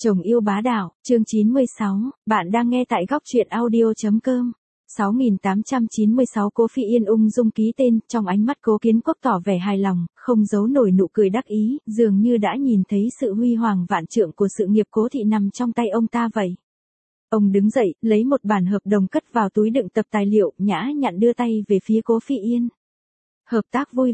Chồng yêu bá đạo, chương 96, bạn đang nghe tại góc truyện audio.com. 6896 Cố Phi Yên ung dung ký tên, trong ánh mắt Cố Kiến Quốc tỏ vẻ hài lòng, không giấu nổi nụ cười đắc ý, dường như đã nhìn thấy sự huy hoàng vạn trượng của sự nghiệp Cố thị nằm trong tay ông ta vậy. Ông đứng dậy, lấy một bản hợp đồng cất vào túi đựng tập tài liệu, nhã nhặn đưa tay về phía Cố Phi Yên. Hợp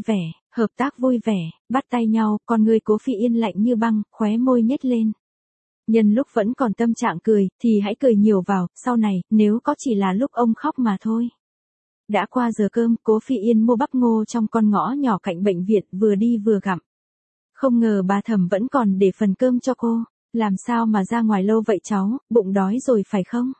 tác vui vẻ, bắt tay nhau, con người Cố Phi Yên lạnh như băng, khóe môi nhếch lên. Nhân lúc vẫn còn tâm trạng cười, thì hãy cười nhiều vào, sau này, nếu có chỉ là lúc ông khóc mà thôi. Đã qua giờ cơm, Cố Phi Yên mua bắp ngô trong con ngõ nhỏ cạnh bệnh viện, vừa đi vừa gặm. Không ngờ bà Thẩm vẫn còn để phần cơm cho cô, làm sao mà ra ngoài lâu vậy cháu, bụng đói rồi phải không?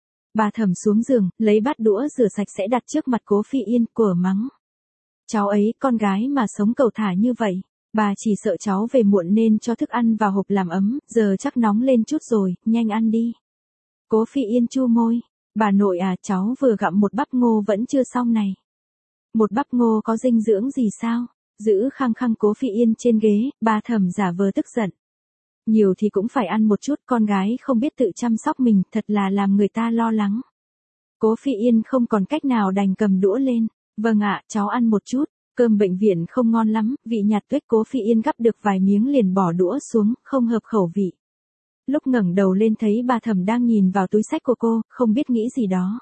Bà Thẩm xuống giường, lấy bát đũa rửa sạch sẽ đặt trước mặt Cố Phi Yên, của mắng. Cháu ấy, con gái mà sống cầu thả như vậy. Bà chỉ sợ cháu về muộn nên cho thức ăn vào hộp làm ấm, giờ chắc nóng lên chút rồi, nhanh ăn đi. Cố Phi Yên chu môi. Bà nội à, cháu vừa gặm một bắp ngô vẫn chưa xong này. Một bắp ngô có dinh dưỡng gì sao? Giữ khăng khăng Cố Phi Yên trên ghế, bà Thẩm giả vờ tức giận. Nhiều thì cũng phải ăn một chút, con gái không biết tự chăm sóc mình, thật là làm người ta lo lắng. Cố Phi Yên không còn cách nào đành cầm đũa lên. Vâng ạ, cháu ăn một chút. Cơm bệnh viện không ngon lắm, vị nhạt tuếch. Cố Phi Yên gắp được vài miếng liền bỏ đũa xuống, không hợp khẩu vị. Lúc ngẩng đầu lên thấy bà Thẩm đang nhìn vào túi xách của cô, không biết nghĩ gì đó.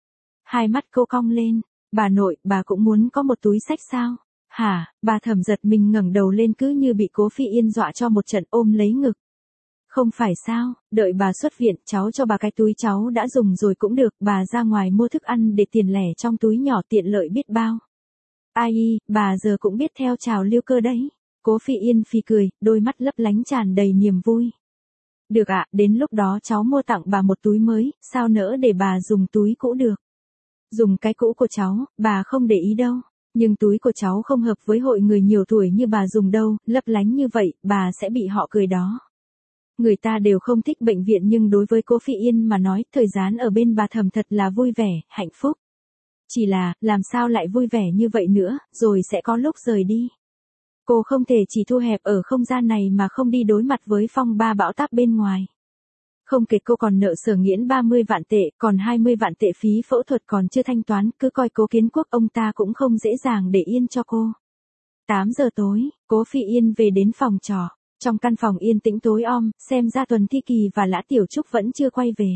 Hai mắt cô cong lên, bà nội, bà cũng muốn có một túi xách sao? Hả? Bà Thẩm giật mình ngẩng đầu lên cứ như bị Cố Phi Yên dọa cho một trận, ôm lấy ngực. Không phải sao, đợi bà xuất viện, cháu cho bà cái túi cháu đã dùng rồi cũng được, bà ra ngoài mua thức ăn để tiền lẻ trong túi nhỏ tiện lợi biết bao. Ai, bà giờ cũng biết theo trào lưu cơ đấy. Cố Phi Yên phì cười, đôi mắt lấp lánh tràn đầy niềm vui. Được ạ, đến lúc đó cháu mua tặng bà một túi mới, sao nỡ để bà dùng túi cũ được. Dùng cái cũ của cháu, bà không để ý đâu. Nhưng túi của cháu không hợp với hội người nhiều tuổi như bà dùng đâu, lấp lánh như vậy, bà sẽ bị họ cười đó. Người ta đều không thích bệnh viện nhưng đối với Cố Phi Yên mà nói, thời gian ở bên bà Thẩm thật là vui vẻ, hạnh phúc. Chỉ là, làm sao lại vui vẻ như vậy nữa, rồi sẽ có lúc rời đi. Cô không thể chỉ thu hẹp ở không gian này mà không đi đối mặt với phong ba bão táp bên ngoài. Không kể cô còn nợ Sở Nghiễn 30 vạn tệ, còn 20 vạn tệ phí phẫu thuật còn chưa thanh toán, cứ coi Cố Kiến Quốc ông ta cũng không dễ dàng để yên cho cô. 8 giờ tối, Cố Phi Yên về đến phòng trọ. Trong căn phòng yên tĩnh tối om, xem ra Tuần Thi Kỳ và Lã Tiểu Trúc vẫn chưa quay về.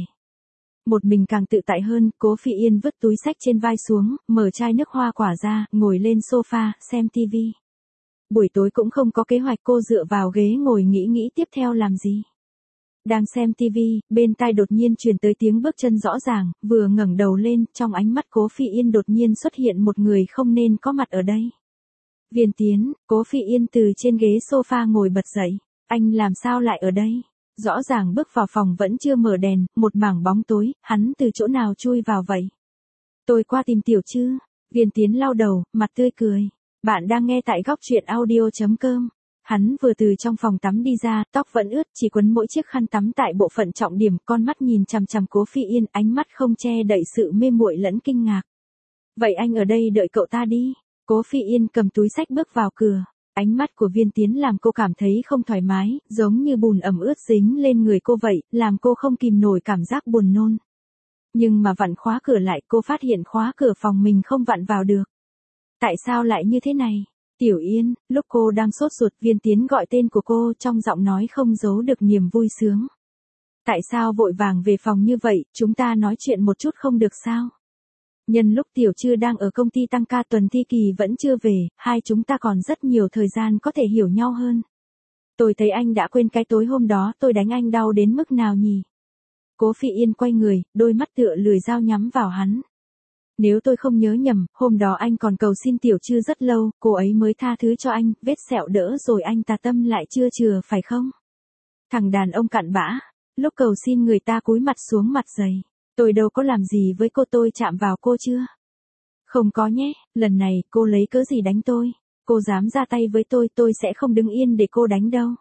Một mình càng tự tại hơn, Cố Phi Yên vứt túi xách trên vai xuống, mở chai nước hoa quả ra, ngồi lên sofa, xem tivi. Buổi tối cũng không có kế hoạch, cô dựa vào ghế ngồi nghĩ tiếp theo làm gì. Đang xem tivi, bên tai đột nhiên truyền tới tiếng bước chân rõ ràng, vừa ngẩng đầu lên, trong ánh mắt Cố Phi Yên đột nhiên xuất hiện một người không nên có mặt ở đây. Viên Tiến. Cố Phi Yên từ trên ghế sofa ngồi bật dậy. Anh làm sao lại ở đây? Rõ ràng bước vào phòng vẫn chưa mở đèn, một mảng bóng tối, hắn từ chỗ nào chui vào vậy? Tôi qua tìm Tiểu Trư. Viên Tiến lau đầu, mặt tươi cười. Bạn đang nghe tại góc truyện audio.com. Hắn vừa từ trong phòng tắm đi ra, tóc vẫn ướt, chỉ quấn mỗi chiếc khăn tắm tại bộ phận trọng điểm, con mắt nhìn chằm chằm Cố Phi Yên, ánh mắt không che đậy sự mê muội lẫn kinh ngạc. Vậy anh ở đây đợi cậu ta đi. Cố Phi Yên cầm túi xách bước vào cửa. Ánh mắt của Viên Tiến làm cô cảm thấy không thoải mái, giống như bùn ẩm ướt dính lên người cô vậy, làm cô không kìm nổi cảm giác buồn nôn. Nhưng mà vặn khóa cửa lại, cô phát hiện khóa cửa phòng mình không vặn vào được. Tại sao lại như thế này? Tiểu Yên. Lúc cô đang sốt ruột, Viên Tiến gọi tên của cô, trong giọng nói không giấu được niềm vui sướng. Tại sao vội vàng về phòng như vậy, chúng ta nói chuyện một chút không được sao? Nhân lúc Tiểu Trư đang ở công ty tăng ca, Tuần Thi Kỳ vẫn chưa về, hai chúng ta còn rất nhiều thời gian có thể hiểu nhau hơn. Tôi thấy anh đã quên cái tối hôm đó tôi đánh anh đau đến mức nào nhỉ? Cố Phi Yên quay người, đôi mắt tựa lười dao nhắm vào hắn. Nếu tôi không nhớ nhầm, hôm đó anh còn cầu xin Tiểu Trư rất lâu, cô ấy mới tha thứ cho anh, vết sẹo đỡ rồi anh tà tâm lại chưa chừa phải không? Thằng đàn ông cặn bã, lúc cầu xin người ta cúi mặt xuống mặt dày. Tôi đâu có làm gì với cô, tôi chạm vào cô chưa? Không có nhé, lần này cô lấy cớ gì đánh tôi? Cô dám ra tay với tôi sẽ không đứng yên để cô đánh đâu.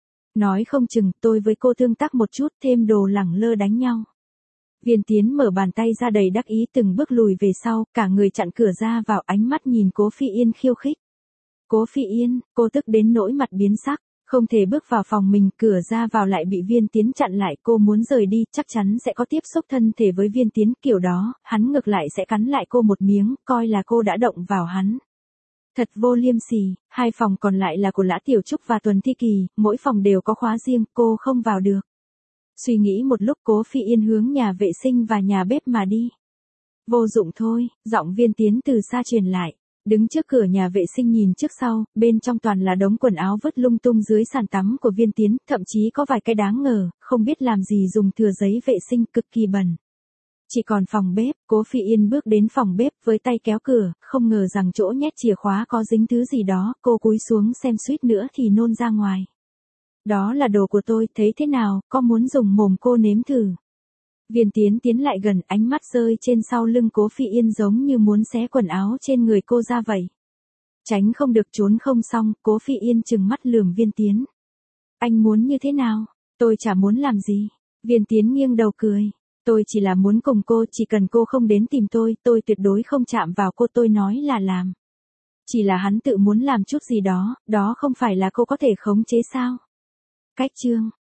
Nói không chừng tôi với cô tương tác một chút, thêm đồ lẳng lơ đánh nhau. Viên Tiến mở bàn tay ra đầy đắc ý, từng bước lùi về sau, cả người chặn cửa ra vào, ánh mắt nhìn Cố Phi Yên khiêu khích. Cố Phi Yên, cô tức đến nỗi mặt biến sắc. Không thể bước vào phòng mình, cửa ra vào lại bị Viên Tiến chặn lại, cô muốn rời đi, chắc chắn sẽ có tiếp xúc thân thể với Viên Tiến, kiểu đó, hắn ngược lại sẽ cắn lại cô một miếng, coi là cô đã động vào hắn. Thật vô liêm sỉ, hai phòng còn lại là của Lã Tiểu Trúc và Tuần Thi Kỳ, mỗi phòng đều có khóa riêng, cô không vào được. Suy nghĩ một lúc, Cố Phi Yên hướng nhà vệ sinh và nhà bếp mà đi. Vô dụng thôi, giọng Viên Tiến từ xa truyền lại. Đứng trước cửa nhà vệ sinh nhìn trước sau, bên trong toàn là đống quần áo vứt lung tung dưới sàn tắm của Viên Tiến, thậm chí có vài cái đáng ngờ, không biết làm gì dùng thừa giấy vệ sinh, cực kỳ bẩn. Chỉ còn phòng bếp, Cố Phi Yên bước đến phòng bếp với tay kéo cửa, không ngờ rằng chỗ nhét chìa khóa có dính thứ gì đó, cô cúi xuống xem suýt nữa thì nôn ra ngoài. Đó là đồ của tôi, thấy thế nào, có muốn dùng mồm cô nếm thử. Viên Tiến tiến lại gần, ánh mắt rơi trên sau lưng Cố Phi Yên giống như muốn xé quần áo trên người cô ra vậy. Tránh không được trốn không xong, Cố Phi Yên trừng mắt lườm Viên Tiến. Anh muốn như thế nào? Tôi chả muốn làm gì. Viên Tiến nghiêng đầu cười. Tôi chỉ là muốn cùng cô, chỉ cần cô không đến tìm tôi tuyệt đối không chạm vào cô, tôi nói là làm. Chỉ là hắn tự muốn làm chút gì đó, đó không phải là cô có thể khống chế sao? Cách chương